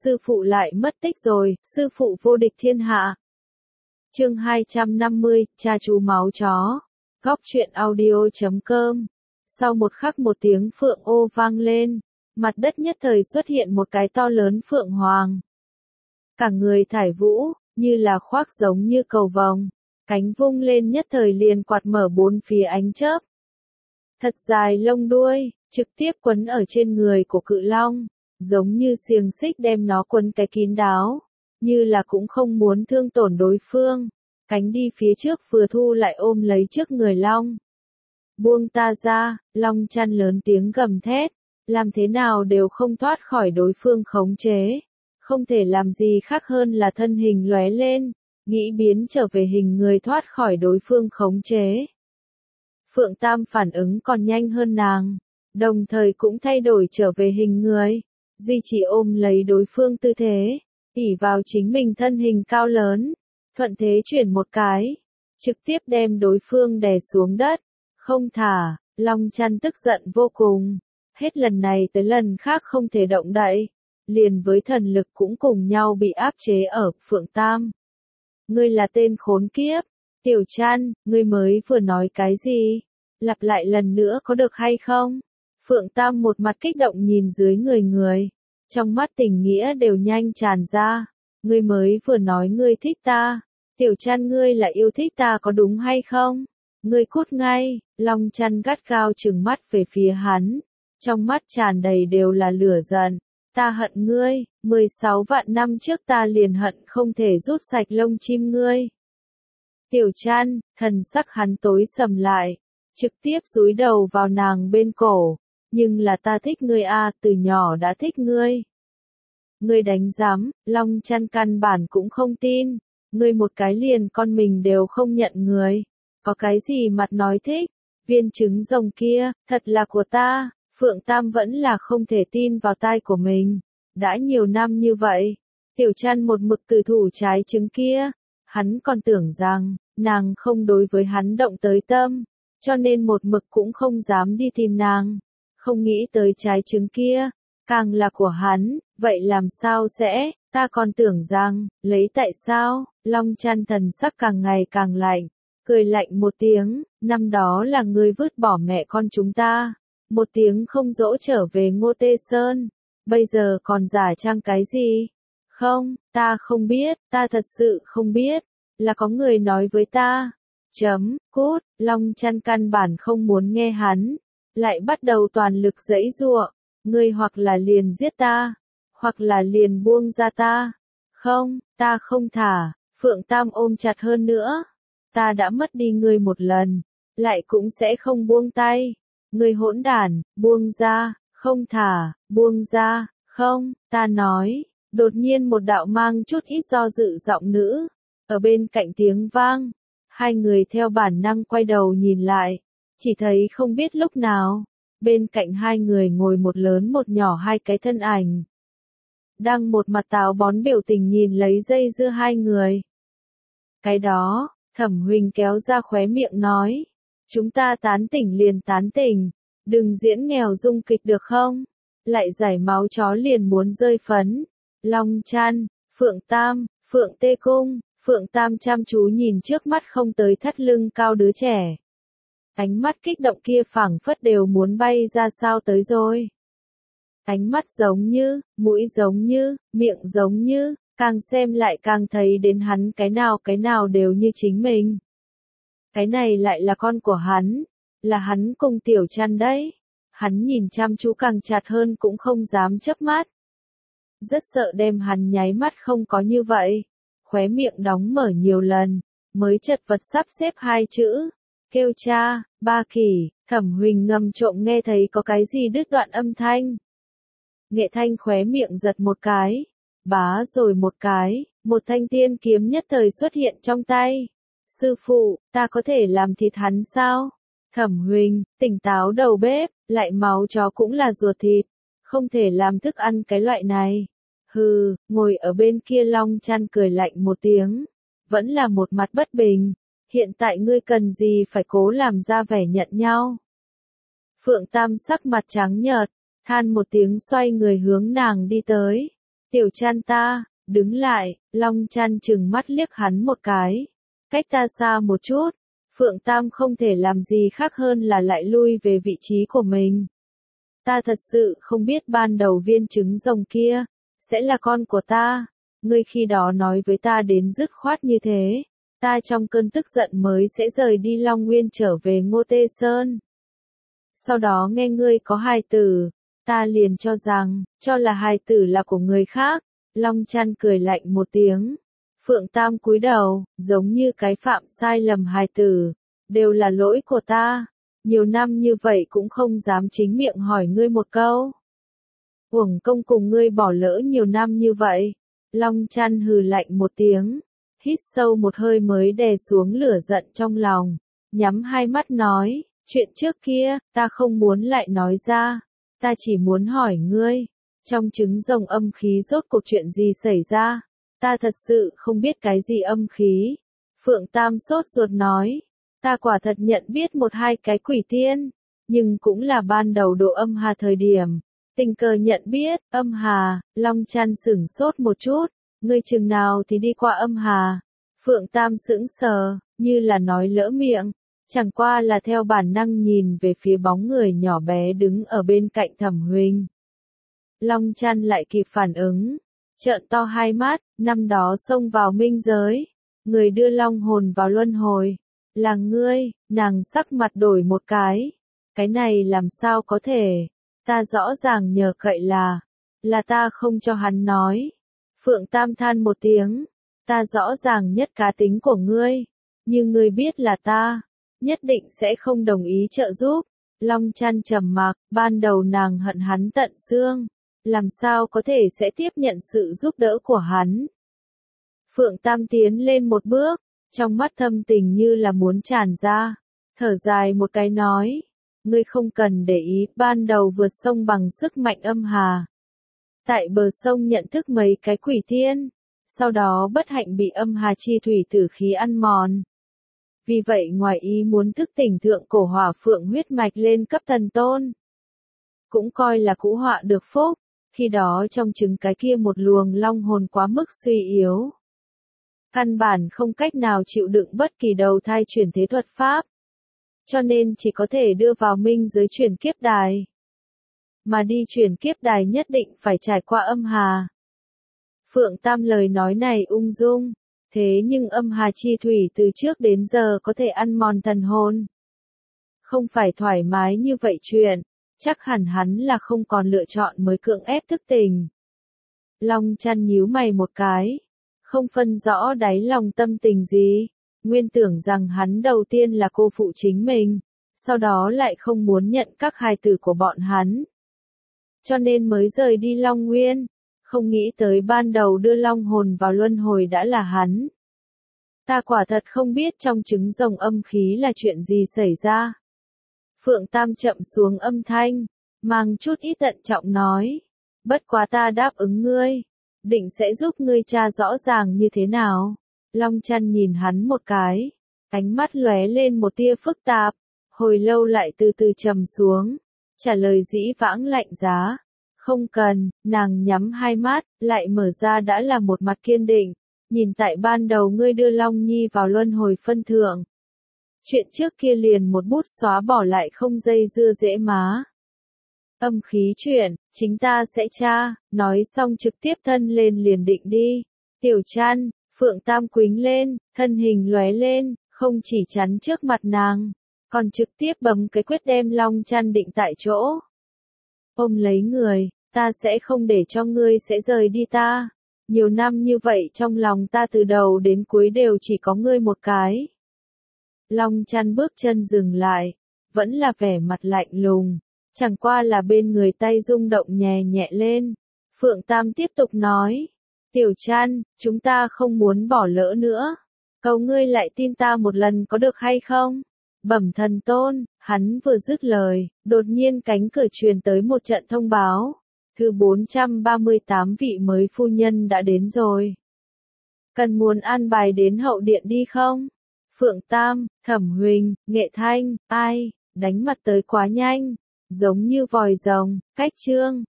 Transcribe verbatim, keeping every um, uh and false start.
sư phụ lại mất tích rồi, sư phụ vô địch thiên hạ. Chương hai trăm năm mươi, cha chú máu chó. Góc truyện audio chấm com. Sau một khắc một tiếng phượng ô vang lên, mặt đất nhất thời xuất hiện một cái to lớn phượng hoàng. Cả người thải vũ, như là khoác giống như cầu vồng, cánh vung lên nhất thời liền quạt mở bốn phía ánh chớp. Thật dài lông đuôi, trực tiếp quấn ở trên người của cự long, giống như xiềng xích đem nó quấn cái kín đáo, như là cũng không muốn thương tổn đối phương. Cánh đi phía trước vừa thu lại ôm lấy trước người long. Buông ta ra, long chăn lớn tiếng gầm thét, làm thế nào đều không thoát khỏi đối phương khống chế. Không thể làm gì khác hơn là thân hình lóe lên, nghĩ biến trở về hình người thoát khỏi đối phương khống chế. Phượng Tam phản ứng còn nhanh hơn nàng, đồng thời cũng thay đổi trở về hình người, duy trì ôm lấy đối phương tư thế, ỷ vào chính mình thân hình cao lớn, thuận thế chuyển một cái, trực tiếp đem đối phương đè xuống đất, không thả. Long chăn tức giận vô cùng, hết lần này tới lần khác không thể động đậy, liền với thần lực cũng cùng nhau bị áp chế ở Phượng Tam. Ngươi là tên khốn kiếp, Tiểu Chăn, ngươi mới vừa nói cái gì? Lặp lại lần nữa có được hay không? Phượng Tam một mặt kích động nhìn dưới người người, trong mắt tình nghĩa đều nhanh tràn ra. Ngươi mới vừa nói ngươi thích ta, Tiểu Chăn ngươi là yêu thích ta có đúng hay không? Ngươi cút ngay. Long Chăn gắt gao trừng mắt về phía hắn, trong mắt tràn đầy đều là lửa giận. Ta hận ngươi, mười sáu vạn năm trước ta liền hận không thể rút sạch lông chim ngươi. Tiểu Chăn, thần sắc hắn tối sầm lại, trực tiếp dúi đầu vào nàng bên cổ, nhưng là ta thích ngươi a, từ nhỏ đã thích ngươi. Ngươi đánh giám, Long Chăn căn bản cũng không tin, ngươi một cái liền con mình đều không nhận người, có cái gì mặt nói thích, viên trứng rồng kia, thật là của ta. Phượng Tam vẫn là không thể tin vào tai của mình, đã nhiều năm như vậy, Tiểu Chăn một mực từ thủ trái trứng kia, hắn còn tưởng rằng, nàng không đối với hắn động tới tâm, cho nên một mực cũng không dám đi tìm nàng, không nghĩ tới trái trứng kia, càng là của hắn, vậy làm sao sẽ, ta còn tưởng rằng, lấy tại sao, Long Chăn thần sắc càng ngày càng lạnh, cười lạnh một tiếng, năm đó là ngươi vứt bỏ mẹ con chúng ta. Một tiếng không dỗ trở về Ngô Tê Sơn, bây giờ còn giả trang cái gì? Không, ta không biết, ta thật sự không biết, là có người nói với ta. Chấm, cút, Long Chăn căn bản không muốn nghe hắn, lại bắt đầu toàn lực giãy giụa, ngươi hoặc là liền giết ta, hoặc là liền buông ra ta. Không, ta không thả. Phượng Tam ôm chặt hơn nữa, ta đã mất đi ngươi một lần, lại cũng sẽ không buông tay. Ngươi hỗn đản, buông ra, không thả, buông ra, không, ta nói. Đột nhiên một đạo mang chút ít do dự giọng nữ, ở bên cạnh tiếng vang, hai người theo bản năng quay đầu nhìn lại, chỉ thấy không biết lúc nào, bên cạnh hai người ngồi một lớn một nhỏ hai cái thân ảnh. Đang một mặt táo bón biểu tình nhìn lấy dây dưa hai người. Cái đó, Thẩm Huỳnh kéo ra khóe miệng nói. Chúng ta tán tỉnh liền tán tỉnh, đừng diễn nghèo dung kịch được không? Lại giải máu chó liền muốn rơi phấn. Long Chăn, Phượng Tam, Phượng Tê Cung, Phượng Tam chăm chú nhìn trước mắt không tới thắt lưng cao đứa trẻ. Ánh mắt kích động kia phảng phất đều muốn bay ra sao tới rồi. Ánh mắt giống như, mũi giống như, miệng giống như, càng xem lại càng thấy đến hắn cái nào cái nào đều như chính mình. Cái này lại là con của hắn, là hắn cùng Tiểu Chăn đấy. Hắn nhìn chăm chú càng chặt hơn cũng không dám chớp mắt. Rất sợ đem hắn nháy mắt không có như vậy. Khóe miệng đóng mở nhiều lần, mới chật vật sắp xếp hai chữ. Kêu cha, ba kỷ, Thẩm Huỳnh ngầm trộm nghe thấy có cái gì đứt đoạn âm thanh. Nghệ Thanh khóe miệng giật một cái, bá rồi một cái, một thanh tiên kiếm nhất thời xuất hiện trong tay. Sư phụ, ta có thể làm thịt hắn sao? Thẩm Huỳnh, tỉnh táo đầu bếp, lại máu chó cũng là ruột thịt, không thể làm thức ăn cái loại này. Hừ, ngồi ở bên kia Long Chăn cười lạnh một tiếng, vẫn là một mặt bất bình, hiện tại ngươi cần gì phải cố làm ra vẻ nhận nhau. Phượng Tam sắc mặt trắng nhợt, than một tiếng xoay người hướng nàng đi tới. Tiểu Trăn ta, đứng lại, Long Trăn trừng mắt liếc hắn một cái. Cách ta xa một chút, Phượng Tam không thể làm gì khác hơn là lại lui về vị trí của mình. Ta thật sự không biết ban đầu viên trứng rồng kia, sẽ là con của ta. Ngươi khi đó nói với ta đến dứt khoát như thế. Ta trong cơn tức giận mới sẽ rời đi Long Nguyên trở về Ngô Tê Sơn. Sau đó nghe ngươi có hài tử, ta liền cho rằng, cho là hài tử là của người khác. Long Trăn cười lạnh một tiếng. Phượng Tam cúi đầu, giống như cái phạm sai lầm hài tử, đều là lỗi của ta. Nhiều năm như vậy cũng không dám chính miệng hỏi ngươi một câu. Uổng công cùng ngươi bỏ lỡ nhiều năm như vậy. Long Trăn hừ lạnh một tiếng, hít sâu một hơi mới đè xuống lửa giận trong lòng, nhắm hai mắt nói, chuyện trước kia, ta không muốn lại nói ra, ta chỉ muốn hỏi ngươi, trong trứng rồng âm khí rốt cuộc chuyện gì xảy ra, ta thật sự không biết cái gì âm khí. Phượng Tam sốt ruột nói, ta quả thật nhận biết một hai cái quỷ tiên, nhưng cũng là ban đầu độ âm hà thời điểm. Tình cờ nhận biết, âm hà, Long Trăn sửng sốt một chút, ngươi chừng nào thì đi qua âm hà. Phượng Tam sững sờ, như là nói lỡ miệng, chẳng qua là theo bản năng nhìn về phía bóng người nhỏ bé đứng ở bên cạnh Thẩm Huỳnh. Long Trăn lại kịp phản ứng, trợn to hai mắt, năm đó xông vào minh giới, người đưa long hồn vào luân hồi, là ngươi. Nàng sắc mặt đổi một cái, cái này làm sao có thể, ta rõ ràng nhờ cậy là, là ta không cho hắn nói. Phượng Tam than một tiếng, ta rõ ràng nhất cá tính của ngươi, nhưng ngươi biết là ta, nhất định sẽ không đồng ý trợ giúp. Long Trăn trầm mặc, ban đầu nàng hận hắn tận xương, làm sao có thể sẽ tiếp nhận sự giúp đỡ của hắn. Phượng Tam tiến lên một bước, trong mắt thâm tình như là muốn tràn ra, thở dài một cái nói, ngươi không cần để ý, ban đầu vượt sông bằng sức mạnh âm hà. Tại bờ sông nhận thức mấy cái quỷ tiên, sau đó bất hạnh bị âm hà chi thủy tử khí ăn mòn. Vì vậy ngoài ý muốn thức tỉnh thượng cổ hỏa phượng huyết mạch lên cấp thần tôn. Cũng coi là cũ họa được phúc, khi đó trong trứng cái kia một luồng long hồn quá mức suy yếu. Căn bản không cách nào chịu đựng bất kỳ đầu thai chuyển thế thuật pháp. Cho nên chỉ có thể đưa vào minh giới chuyển kiếp đài. Mà đi chuyển kiếp đài nhất định phải trải qua âm hà. Phượng Tam lời nói này ung dung, thế nhưng âm hà chi thủy từ trước đến giờ có thể ăn mòn thần hồn. Không phải thoải mái như vậy chuyện, chắc hẳn hắn là không còn lựa chọn mới cưỡng ép thức tỉnh. Long Trăn nhíu mày một cái, không phân rõ đáy lòng tâm tình gì, nguyên tưởng rằng hắn đầu tiên là cô phụ chính mình, sau đó lại không muốn nhận các hài tử của bọn hắn. Cho nên mới rời đi Long Nguyên, không nghĩ tới ban đầu đưa long hồn vào luân hồi đã là hắn. Ta quả thật không biết trong trứng rồng âm khí là chuyện gì xảy ra. Phượng Tam chậm xuống âm thanh, mang chút ít tận trọng nói, bất quá ta đáp ứng ngươi, định sẽ giúp ngươi tra rõ ràng như thế nào. Long Trăn nhìn hắn một cái, ánh mắt lóe lên một tia phức tạp, hồi lâu lại từ từ trầm xuống, trả lời dĩ vãng lạnh giá. Không cần, nàng nhắm hai mắt, lại mở ra đã là một mặt kiên định, nhìn tại ban đầu ngươi đưa Long Nhi vào luân hồi phân thượng. Chuyện trước kia liền một bút xóa bỏ lại không dây dưa dễ má. Âm khí chuyện, chính ta sẽ tra, nói xong trực tiếp thân lên liền định đi. Tiểu Trăn, Phượng Tam quính lên, thân hình lóe lên, không chỉ chắn trước mặt nàng, còn trực tiếp bấm cái quyết đem Long Trăn định tại chỗ. Ôm lấy người, ta sẽ không để cho ngươi sẽ rời đi ta. Nhiều năm như vậy trong lòng ta từ đầu đến cuối đều chỉ có ngươi một cái. Long Trăn bước chân dừng lại, vẫn là vẻ mặt lạnh lùng, chẳng qua là bên người tay rung động nhẹ nhẹ lên. Phượng Tam tiếp tục nói, Tiểu Trăn, chúng ta không muốn bỏ lỡ nữa. Cầu ngươi lại tin ta một lần có được hay không? Bẩm thần tôn, hắn vừa dứt lời, đột nhiên cánh cửa truyền tới một trận thông báo. Thứ bốn trăm ba mươi tám vị mới phu nhân đã đến rồi. Cần muốn an bài đến hậu điện đi không? Phượng Tam, Thẩm Huỳnh, Nghệ Thanh, ai, đánh mặt tới quá nhanh, giống như vòi rồng, cách chương.